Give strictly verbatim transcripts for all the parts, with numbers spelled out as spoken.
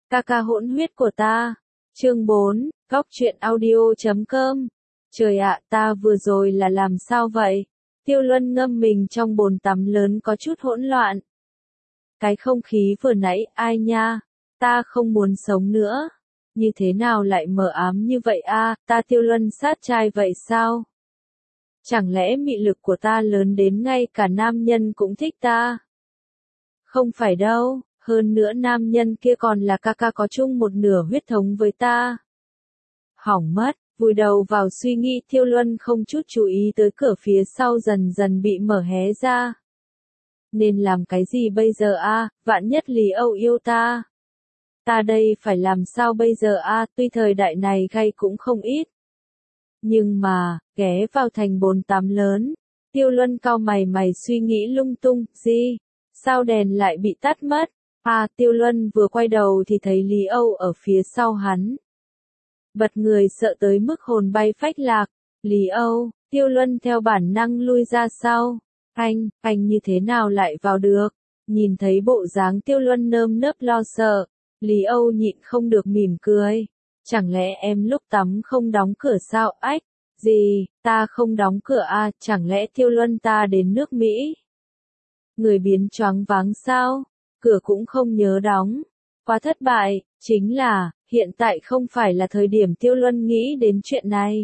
Ca ca hỗn huyết của ta. Chương bốn, góc truyện audio chấm com. Trời ạ, ta vừa rồi là làm sao vậy? Tiêu Luân ngâm mình trong bồn tắm lớn có chút hỗn loạn. Cái không khí vừa nãy, ai nha? Ta không muốn sống nữa. Như thế nào lại mờ ám như vậy a? Ta Tiêu Luân sát trai vậy sao? Chẳng lẽ mị lực của ta lớn đến ngay cả nam nhân cũng thích ta? Không phải đâu, hơn nữa nam nhân kia còn là ca ca có chung một nửa huyết thống với ta. Hỏng mất, vùi đầu vào suy nghĩ, Tiêu Luân không chút chú ý tới cửa phía sau dần dần bị mở hé ra. Nên làm cái gì bây giờ a? Vạn nhất Lý Âu yêu ta. Ta đây phải làm sao bây giờ a? Tuy thời đại này gay cũng không ít. Nhưng mà, ghé vào thành bồn tắm lớn, Tiêu Luân cau mày mày suy nghĩ lung tung, gì? Sao đèn lại bị tắt mất? À, Tiêu Luân vừa quay đầu thì thấy Lý Âu ở phía sau hắn. Bật người sợ tới mức hồn bay phách lạc. Lý Âu, Tiêu Luân theo bản năng lui ra sau. Anh, anh như thế nào lại vào được? Nhìn thấy bộ dáng Tiêu Luân nơm nớp lo sợ, Lý Âu nhịn không được mỉm cười. Chẳng lẽ em lúc tắm không đóng cửa sao? Ách, gì, ta không đóng cửa à, chẳng lẽ Tiêu Luân ta đến nước Mỹ? Người biến choáng váng sao? Cửa cũng không nhớ đóng. Quá thất bại, chính là, hiện tại không phải là thời điểm Tiêu Luân nghĩ đến chuyện này.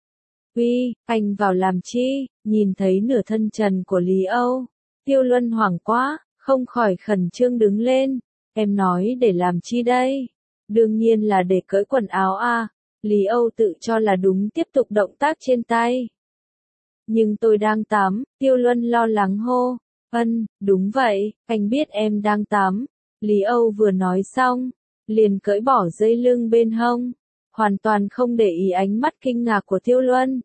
Uy, anh vào làm chi? Nhìn thấy nửa thân trần của Lý Âu. Tiêu Luân hoảng quá, không khỏi khẩn trương đứng lên. Em nói để làm chi đây? Đương nhiên là để cởi quần áo à. Lý Âu tự cho là đúng tiếp tục động tác trên tay. Nhưng tôi đang tắm, Tiêu Luân lo lắng hô. Ân, đúng vậy, anh biết em đang tắm. Lý Âu vừa nói xong, liền cởi bỏ dây lưng bên hông, hoàn toàn không để ý ánh mắt kinh ngạc của Tiêu Luân.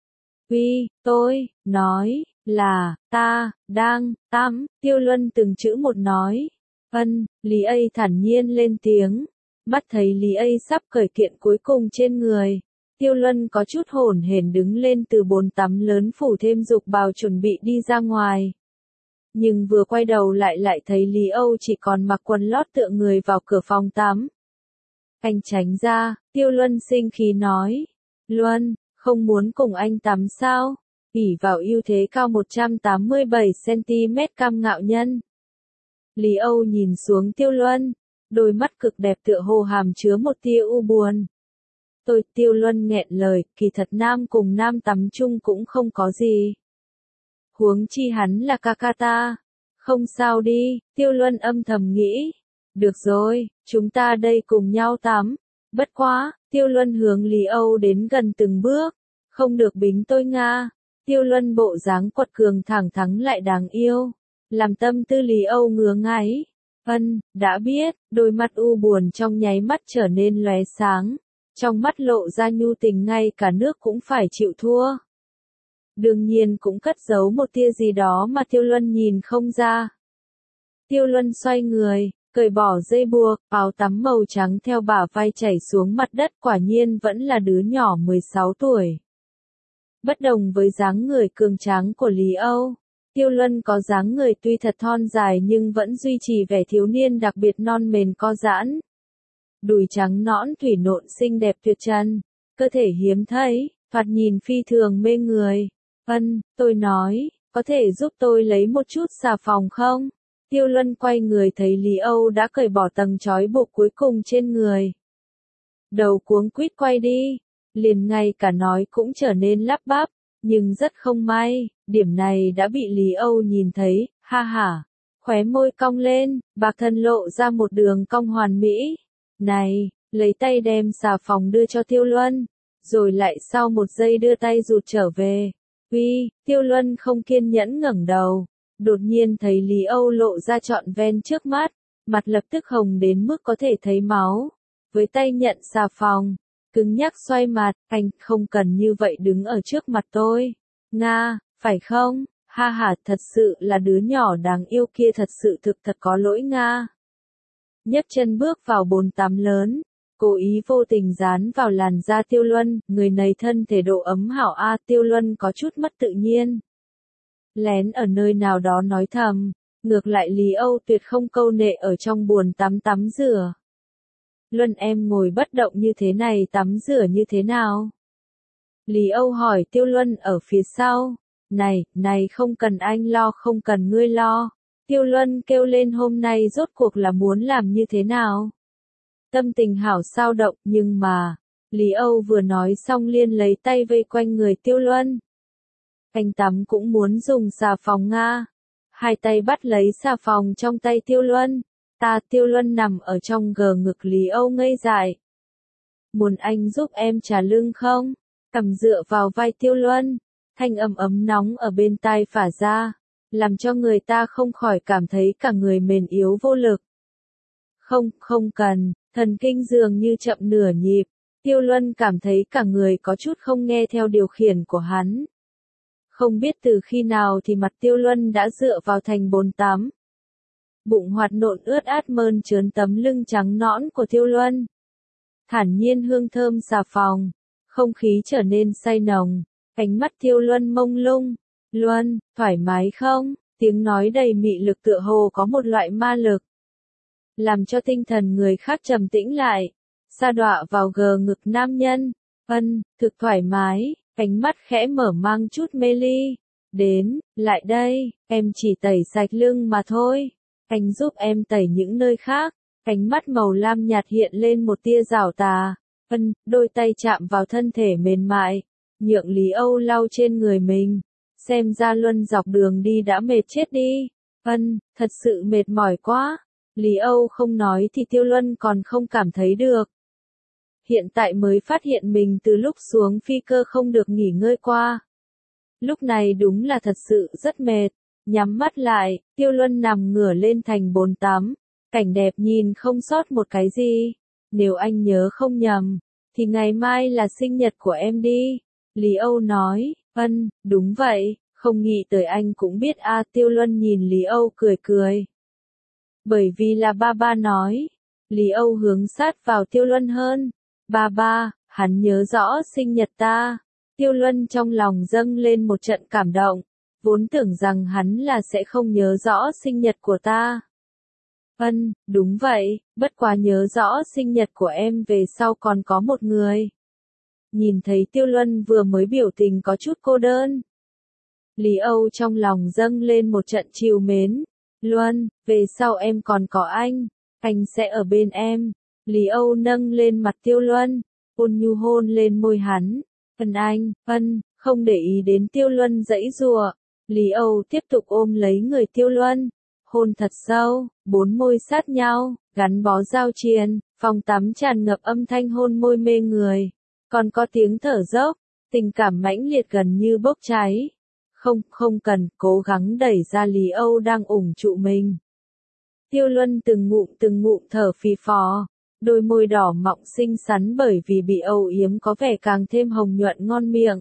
Uy, tôi, nói, là, ta, đang, tắm, Tiêu Luân từng chữ một nói. Ân, Lý A thản nhiên lên tiếng, mắt thấy Lý A sắp cởi kiện cuối cùng trên người. Tiêu Luân có chút hổn hển đứng lên từ bồn tắm lớn phủ thêm dục bào chuẩn bị đi ra ngoài. Nhưng vừa quay đầu lại lại thấy Lý Âu chỉ còn mặc quần lót tựa người vào cửa phòng tắm. Anh tránh ra, Tiêu Luân sinh khí nói. Luân, không muốn cùng anh tắm sao? ỷ vào ưu thế cao một trăm tám mươi bảy xăng ti mét cam ngạo nhân. Lý Âu nhìn xuống Tiêu Luân, đôi mắt cực đẹp tựa hồ hàm chứa một tia u buồn. Tôi, Tiêu Luân nghẹn lời, kỳ thật nam cùng nam tắm chung cũng không có gì. Huống chi hắn là ca ca ta. Không sao đi, Tiêu Luân âm thầm nghĩ. Được rồi, chúng ta đây cùng nhau tắm. Bất quá, Tiêu Luân hướng Lý Âu đến gần từng bước. Không được bính tôi Nga. Tiêu Luân bộ dáng quật cường thẳng thắn lại đáng yêu. Làm tâm tư Lý Âu ngứa ngáy. Ân, đã biết, đôi mắt u buồn trong nháy mắt trở nên lóe sáng. Trong mắt lộ ra nhu tình ngay cả nước cũng phải chịu thua. Đương nhiên cũng cất giấu một tia gì đó mà Tiêu Luân nhìn không ra. Tiêu Luân xoay người, cởi bỏ dây buộc, áo tắm màu trắng theo bả vai chảy xuống mặt đất, quả nhiên vẫn là đứa nhỏ mười sáu tuổi. Bất đồng với dáng người cường tráng của Lý Âu, Tiêu Luân có dáng người tuy thật thon dài nhưng vẫn duy trì vẻ thiếu niên đặc biệt non mềm co giãn. Đùi trắng nõn thủy nộn xinh đẹp tuyệt trần, cơ thể hiếm thấy, thoạt nhìn phi thường mê người. Ân, tôi nói, có thể giúp tôi lấy một chút xà phòng không? Tiêu Luân quay người thấy Lý Âu đã cởi bỏ tầng trói buộc cuối cùng trên người. Đầu cuống quýt quay đi, liền ngay cả nói cũng trở nên lắp bắp, nhưng rất không may, điểm này đã bị Lý Âu nhìn thấy, ha ha. Khóe môi cong lên, bạc thân lộ ra một đường cong hoàn mỹ. Này, lấy tay đem xà phòng đưa cho Tiêu Luân, rồi lại sau một giây đưa tay rụt trở về. Uy, Tiêu Luân không kiên nhẫn ngẩng đầu, đột nhiên thấy Lý Âu lộ ra trọn ven trước mắt, mặt lập tức hồng đến mức có thể thấy máu. Với tay nhận xà phòng, cứng nhắc xoay mặt, anh không cần như vậy đứng ở trước mặt tôi. Nga, phải không? Ha ha, thật sự là đứa nhỏ đáng yêu kia thật sự thực thật có lỗi Nga. Nhấc chân bước vào bồn tắm lớn, cố ý vô tình dán vào làn da Tiêu Luân, người này thân thể độ ấm hảo a. Tiêu Luân có chút mất tự nhiên. Lén ở nơi nào đó nói thầm, ngược lại Lý Âu tuyệt không câu nệ ở trong bồn tắm tắm rửa. Luân em ngồi bất động như thế này tắm rửa như thế nào? Lý Âu hỏi Tiêu Luân ở phía sau. Này, này không cần anh lo, không cần ngươi lo. Tiêu Luân kêu lên hôm nay rốt cuộc là muốn làm như thế nào? Tâm tình hảo sao động, nhưng mà, Lý Âu vừa nói xong liền lấy tay vây quanh người Tiêu Luân. Anh tắm cũng muốn dùng xà phòng Nga. Hai tay bắt lấy xà phòng trong tay Tiêu Luân. Ta Tiêu Luân nằm ở trong gờ ngực Lý Âu ngây dại. Muốn anh giúp em trả lưng không? Cầm dựa vào vai Tiêu Luân. Thanh âm ấm nóng ở bên tai phả ra. Làm cho người ta không khỏi cảm thấy cả người mềm yếu vô lực. Không, không cần. Thần kinh dường như chậm nửa nhịp. Tiêu Luân cảm thấy cả người có chút không nghe theo điều khiển của hắn. Không biết từ khi nào thì mặt Tiêu Luân đã dựa vào thành bồn tắm. Bụng hoạt nộn ướt át mơn trớn tấm lưng trắng nõn của Tiêu Luân. Thản nhiên hương thơm xà phòng. Không khí trở nên say nồng. Ánh mắt Tiêu Luân mông lung. Luân, thoải mái không? Tiếng nói đầy mị lực tựa hồ có một loại ma lực. Làm cho tinh thần người khác trầm tĩnh lại. Sa đọa vào gờ ngực nam nhân. Ân, thực thoải mái. Ánh mắt khẽ mở mang chút mê ly. Đến, lại đây, em chỉ tẩy sạch lưng mà thôi. Anh giúp em tẩy những nơi khác. Ánh mắt màu lam nhạt hiện lên một tia giảo tà. Ân, đôi tay chạm vào thân thể mềm mại. Nhượng Lý Âu lau trên người mình. Xem ra Luân dọc đường đi đã mệt chết đi. Ân, thật sự mệt mỏi quá. Lý Âu không nói thì Tiêu Luân còn không cảm thấy được. Hiện tại mới phát hiện mình từ lúc xuống phi cơ không được nghỉ ngơi qua. Lúc này đúng là thật sự rất mệt. Nhắm mắt lại, Tiêu Luân nằm ngửa lên thành bồn tắm. Cảnh đẹp nhìn không sót một cái gì. Nếu anh nhớ không nhầm, thì ngày mai là sinh nhật của em đi. Lý Âu nói. Ân, đúng vậy, không nghĩ tới anh cũng biết a à, Tiêu Luân nhìn Lý Âu cười cười. Bởi vì là ba ba nói. Lý Âu hướng sát vào Tiêu Luân hơn. Ba ba, hắn nhớ rõ sinh nhật ta. Tiêu Luân trong lòng dâng lên một trận cảm động. Vốn tưởng rằng hắn là sẽ không nhớ rõ sinh nhật của ta. Ân, đúng vậy, bất quá nhớ rõ sinh nhật của em về sau còn có một người. Nhìn thấy Tiêu Luân vừa mới biểu tình có chút cô đơn. Lý Âu trong lòng dâng lên một trận trìu mến. Luân, về sau em còn có anh. Anh sẽ ở bên em. Lý Âu nâng lên mặt Tiêu Luân. Ôn nhu hôn lên môi hắn. Ân anh, ân, không để ý đến Tiêu Luân giãy giụa. Lý Âu tiếp tục ôm lấy người Tiêu Luân. Hôn thật sâu, bốn môi sát nhau, gắn bó giao triền, phòng tắm tràn ngập âm thanh hôn môi mê người. Còn có tiếng thở dốc, tình cảm mãnh liệt gần như bốc cháy. Không, không cần, cố gắng đẩy ra Lý Âu đang ủng trụ mình. Tiêu Luân từng ngụm từng ngụm thở phì phò, đôi môi đỏ mọng xinh xắn bởi vì bị âu yếm có vẻ càng thêm hồng nhuận ngon miệng.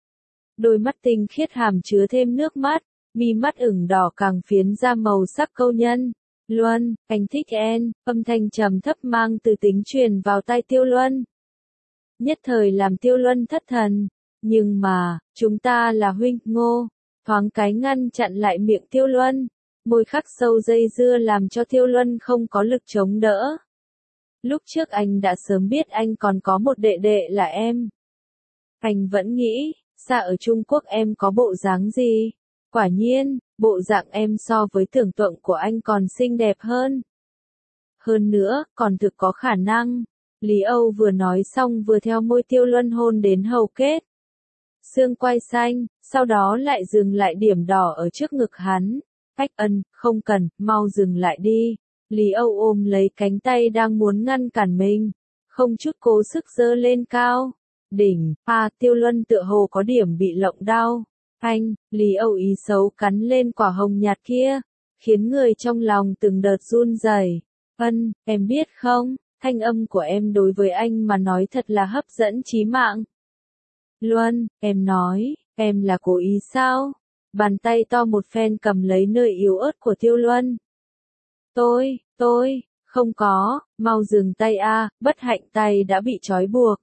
Đôi mắt tinh khiết hàm chứa thêm nước mắt, mi mắt ửng đỏ càng phiến ra màu sắc câu nhân. Luân, anh thích em, âm thanh trầm thấp mang từ tính truyền vào tai Tiêu Luân. Nhất thời làm Tiêu Luân thất thần. Nhưng mà, chúng ta là huynh, Ngô. Thoáng cái ngăn chặn lại miệng Tiêu Luân. Môi khắc sâu dây dưa làm cho Tiêu Luân không có lực chống đỡ. Lúc trước anh đã sớm biết anh còn có một đệ đệ là em. Anh vẫn nghĩ, xa ở Trung Quốc em có bộ dáng gì? Quả nhiên, bộ dạng em so với tưởng tượng của anh còn xinh đẹp hơn. Hơn nữa, còn thực có khả năng. Lý Âu vừa nói xong vừa theo môi Tiêu Luân hôn đến hầu kết. Xương quai xanh, sau đó lại dừng lại điểm đỏ ở trước ngực hắn. Ách Ân, không cần, mau dừng lại đi. Lý Âu ôm lấy cánh tay đang muốn ngăn cản mình. Không chút cố sức giơ lên cao. Đỉnh, à, Tiêu Luân tựa hồ có điểm bị lộng đau. Anh, Lý Âu ý xấu cắn lên quả hồng nhạt kia. Khiến người trong lòng từng đợt run rẩy. Ân, em biết không, thanh âm của em đối với anh mà nói thật là hấp dẫn chí mạng. Luân, em nói, em là cố ý sao? Bàn tay to một phen cầm lấy nơi yếu ớt của Tiêu Luân. Tôi, tôi, không có, mau dừng tay a, bất hạnh tay đã bị trói buộc.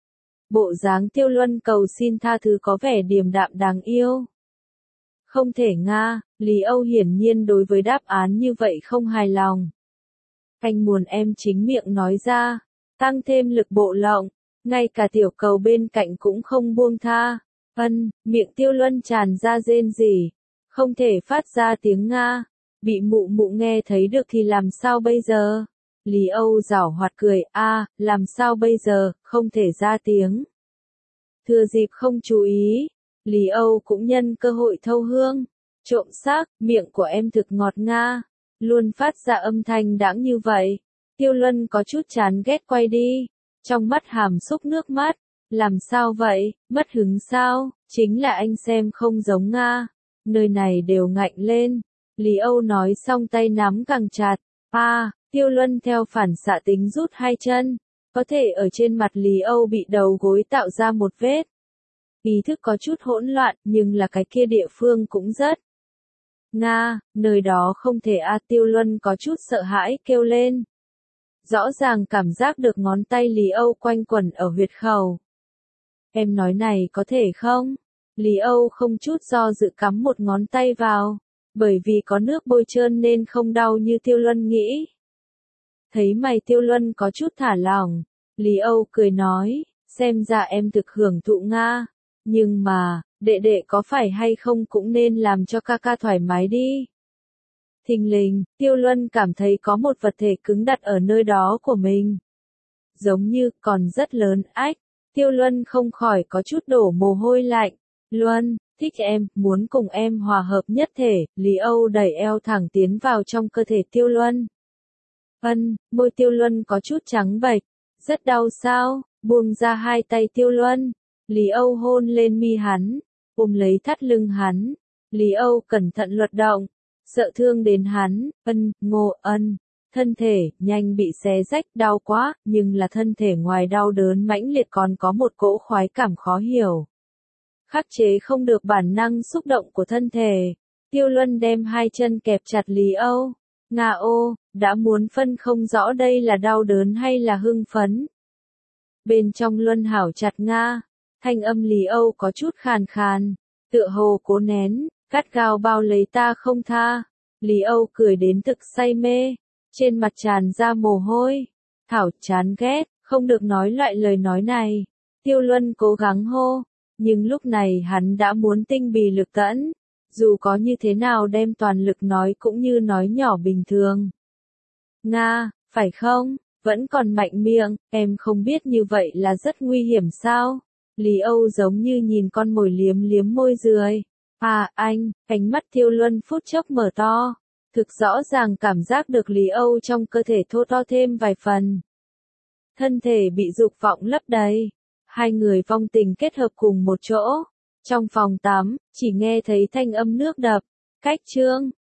Bộ dáng Tiêu Luân cầu xin tha thứ có vẻ điềm đạm đáng yêu. Không thể nga, Lý Âu hiển nhiên đối với đáp án như vậy không hài lòng. Anh muốn em chính miệng nói ra, tăng thêm lực bộ lộng, ngay cả tiểu cầu bên cạnh cũng không buông tha. Ân, miệng Tiêu Luân tràn ra rên rỉ, không thể phát ra tiếng Nga, bị mụ mụ nghe thấy được thì làm sao bây giờ? Lý Âu giảo hoạt cười, a, làm sao bây giờ, không thể ra tiếng. Thừa dịp không chú ý, Lý Âu cũng nhân cơ hội thâu hương, trộm xác, miệng của em thực ngọt nga, luôn phát ra âm thanh đãng như vậy. Tiêu Luân có chút chán ghét quay đi, trong mắt hàm xúc nước mắt, làm sao vậy, mất hứng sao, chính là anh xem không giống Nga, nơi này đều ngạnh lên. Lý Âu nói xong tay nắm càng chặt, a, Tiêu Luân theo phản xạ tính rút hai chân, có thể ở trên mặt Lý Âu bị đầu gối tạo ra một vết. Ý thức có chút hỗn loạn, nhưng là cái kia địa phương cũng rất. Nga, nơi đó không thể a, Tiêu Luân có chút sợ hãi kêu lên. Rõ ràng cảm giác được ngón tay Lý Âu quanh quẩn ở huyệt khẩu. Em nói này có thể không? Lý Âu không chút do dự cắm một ngón tay vào, bởi vì có nước bôi trơn nên không đau như Tiêu Luân nghĩ. Thấy mày Tiêu Luân có chút thả lỏng, Lý Âu cười nói, xem ra em thực hưởng thụ Nga, nhưng mà, đệ đệ có phải hay không cũng nên làm cho ca ca thoải mái đi. Thình lình, Tiêu Luân cảm thấy có một vật thể cứng đặt ở nơi đó của mình. Giống như, còn rất lớn, ách, Tiêu Luân không khỏi có chút đổ mồ hôi lạnh. Luân, thích em, muốn cùng em hòa hợp nhất thể, Lý Âu đẩy eo thẳng tiến vào trong cơ thể Tiêu Luân. Ân, môi Tiêu Luân có chút trắng bệch, rất đau sao, buông ra hai tay Tiêu Luân. Lý Âu hôn lên mi hắn, ôm lấy thắt lưng hắn. Lý Âu cẩn thận luật động, sợ thương đến hắn, ân, ngô, ân. Thân thể, nhanh bị xé rách, đau quá, nhưng là thân thể ngoài đau đớn mãnh liệt còn có một cỗ khoái cảm khó hiểu. Khắc chế không được bản năng xúc động của thân thể. Tiêu Luân đem hai chân kẹp chặt Lý Âu. Nga ô, đã muốn phân không rõ đây là đau đớn hay là hưng phấn. Bên trong Luân hảo chặt Nga, thanh âm Lý Âu có chút khàn khàn, tựa hồ cố nén, gắt gao bao lấy ta không tha. Lý Âu cười đến thực say mê, trên mặt tràn ra mồ hôi. Thảo chán ghét, không được nói loại lời nói này. Tiêu Luân cố gắng hô, nhưng lúc này hắn đã muốn tinh bì lực tẫn. Dù có như thế nào đem toàn lực nói cũng như nói nhỏ bình thường. Nga, phải không? Vẫn còn mạnh miệng, em không biết như vậy là rất nguy hiểm sao? Lý Âu giống như nhìn con mồi liếm liếm môi dưới. À, anh, ánh mắt Tiêu Luân phút chốc mở to. Thực rõ ràng cảm giác được Lý Âu trong cơ thể thô to thêm vài phần. Thân thể bị dục vọng lấp đầy. Hai người vong tình kết hợp cùng một chỗ. Trong phòng tắm, chỉ nghe thấy thanh âm nước đập. Cách chương.